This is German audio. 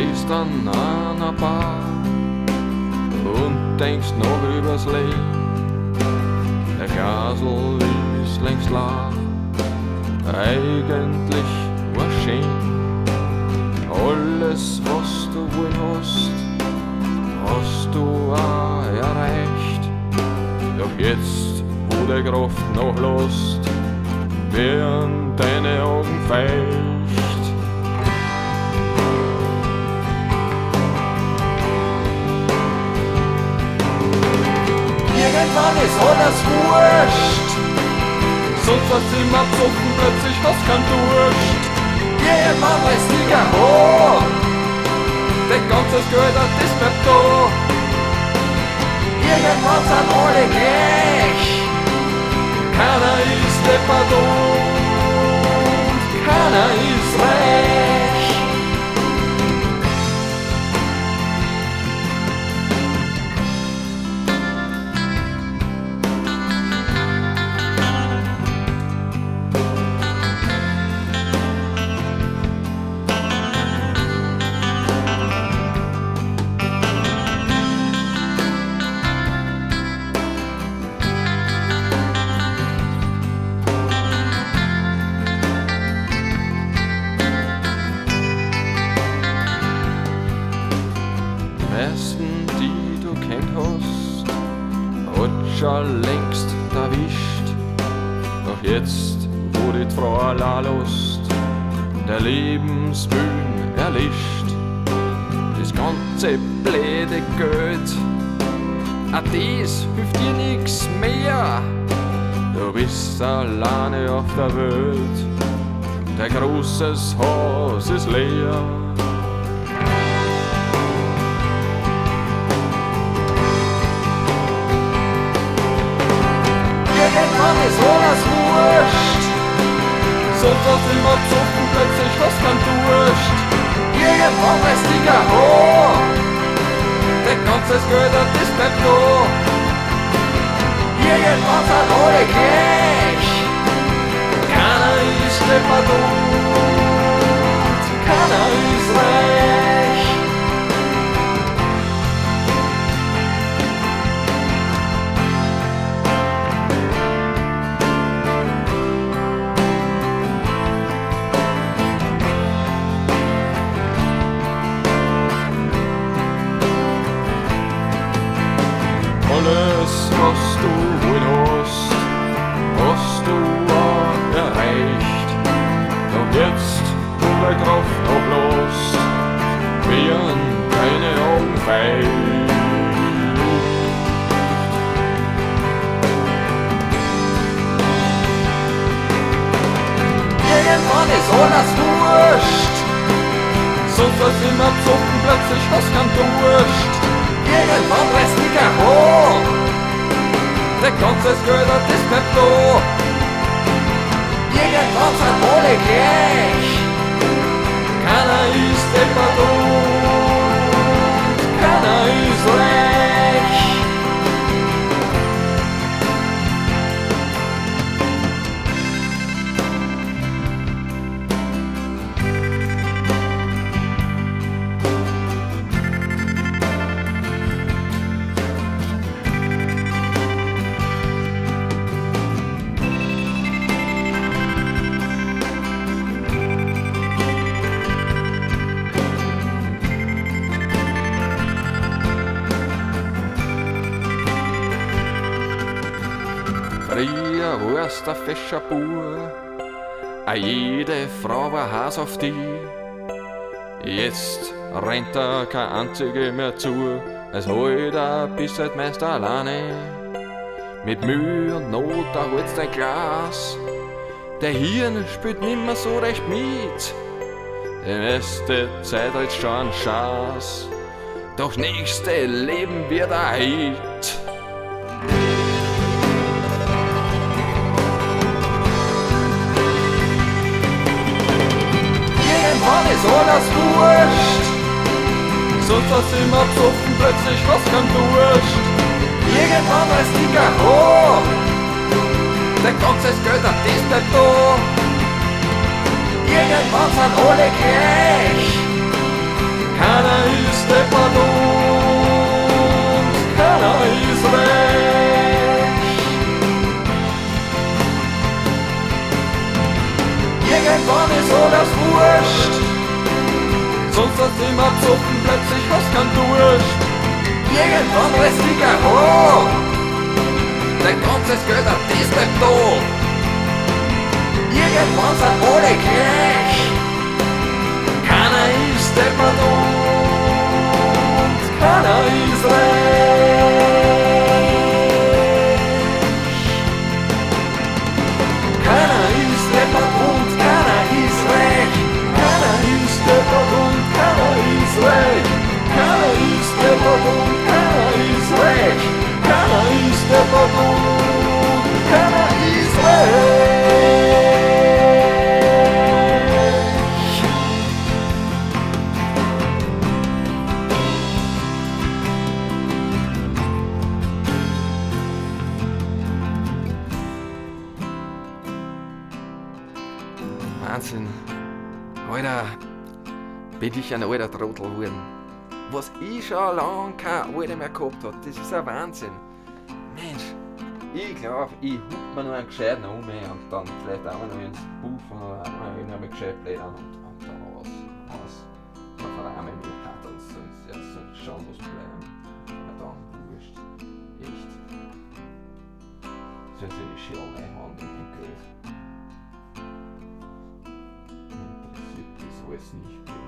stehst an einer Bar und denkst noch übers Leben. Der Glasl ist längst leer, eigentlich war schön. Alles, was du wollen hast, hast du auch erreicht. Doch jetzt, wo der Kraft nachlässt, werden deine Augen feucht. Irgendwann ist alles wurscht, sonst was immer besoffen, plötzlich hast kein Durst. Irgendwann weiß Digga, oh, dein ganzes Geld, das bleibt da. Irgendwann sind alle gleich, keiner ist deppert und keiner ist reich. Die du kennt hast, hat schon längst erwischt. Doch jetzt, wo die Frau allein lässt, der Lebensmühlen erlischt. Das ganze blöde Geld, auch das hilft dir nix mehr. Du bist alleine auf der Welt, dein großes Haus ist leer. Irgendwann ist alles wurscht, sonst hast du immer besoffen, plötzlich hast kein Durst. Irgendwann weiß Digga, oh, dein ganzes Geld, das bleibt da. Irgendwann sind alle gleich, keiner ist deppert und keiner ist reich. Alles, was du wollen hast, hast du auch erreicht. Doch jetzt, wo der Kraft ablässt, werden deine Augen feucht. Irgendwann ist alles wurscht, sonst was immer besoffen, plötzlich hast kein Durst. Irgendwann weiß Digga, oh, dein ganzes Geld, das bleibt da. Irgendwann sind alle gleich, keiner ist deppert und keiner ist reich. Früher warst du ein fescher Bub, a jede Frau war heiß auf dich. Jetzt rennt da kein einzige mehr zu, als heute bist halt meist alleine. Mit Mühe und Not erholst dein Glas, der Hirn spielt nimmer so recht mit. Die nächste Zeit halt schon ein Schatz, doch nächste Leben wird ein Hit. Irgendwann ist alles wurscht, sonst hast du immer besoffen, plötzlich hast kein Durst. Irgendwann weiß Digga, oh, dein ganzes Geld, das bleibt da. Irgendwann sind alle gleich, keiner das wurscht. Sonst hast du immer Zuppen, plötzlich hast kein Durst. Irgendwann lässt dich ein Haar. Dein ganzes Geld hat das nicht da. Irgendwann sind alle gleich. Keiner ist deppert und keiner ist reich. Keiner ist deppert und keiner ist reich. Keiner ist deppert und keiner ist reich. Keiner ist deppert und keiner ist reich. Keiner ist deppert und keiner ist reich. Wahnsinn. Alter, bin ich ein alter Trottel geworden. Was ich schon lange kein Alter mehr gehabt habe, das ist ein Wahnsinn. Mensch, ich glaube, ich huck mir noch einen gescheiten um und dann vielleicht auch noch ins Buff und dann noch gescheit blättern und dann was so verrahmen mit Karten, sonst schon was bleiben. Aber dann wurscht. Echt. Sonst hätte ich schon alle Hand in den Griff. Interessiert das alles nicht mehr.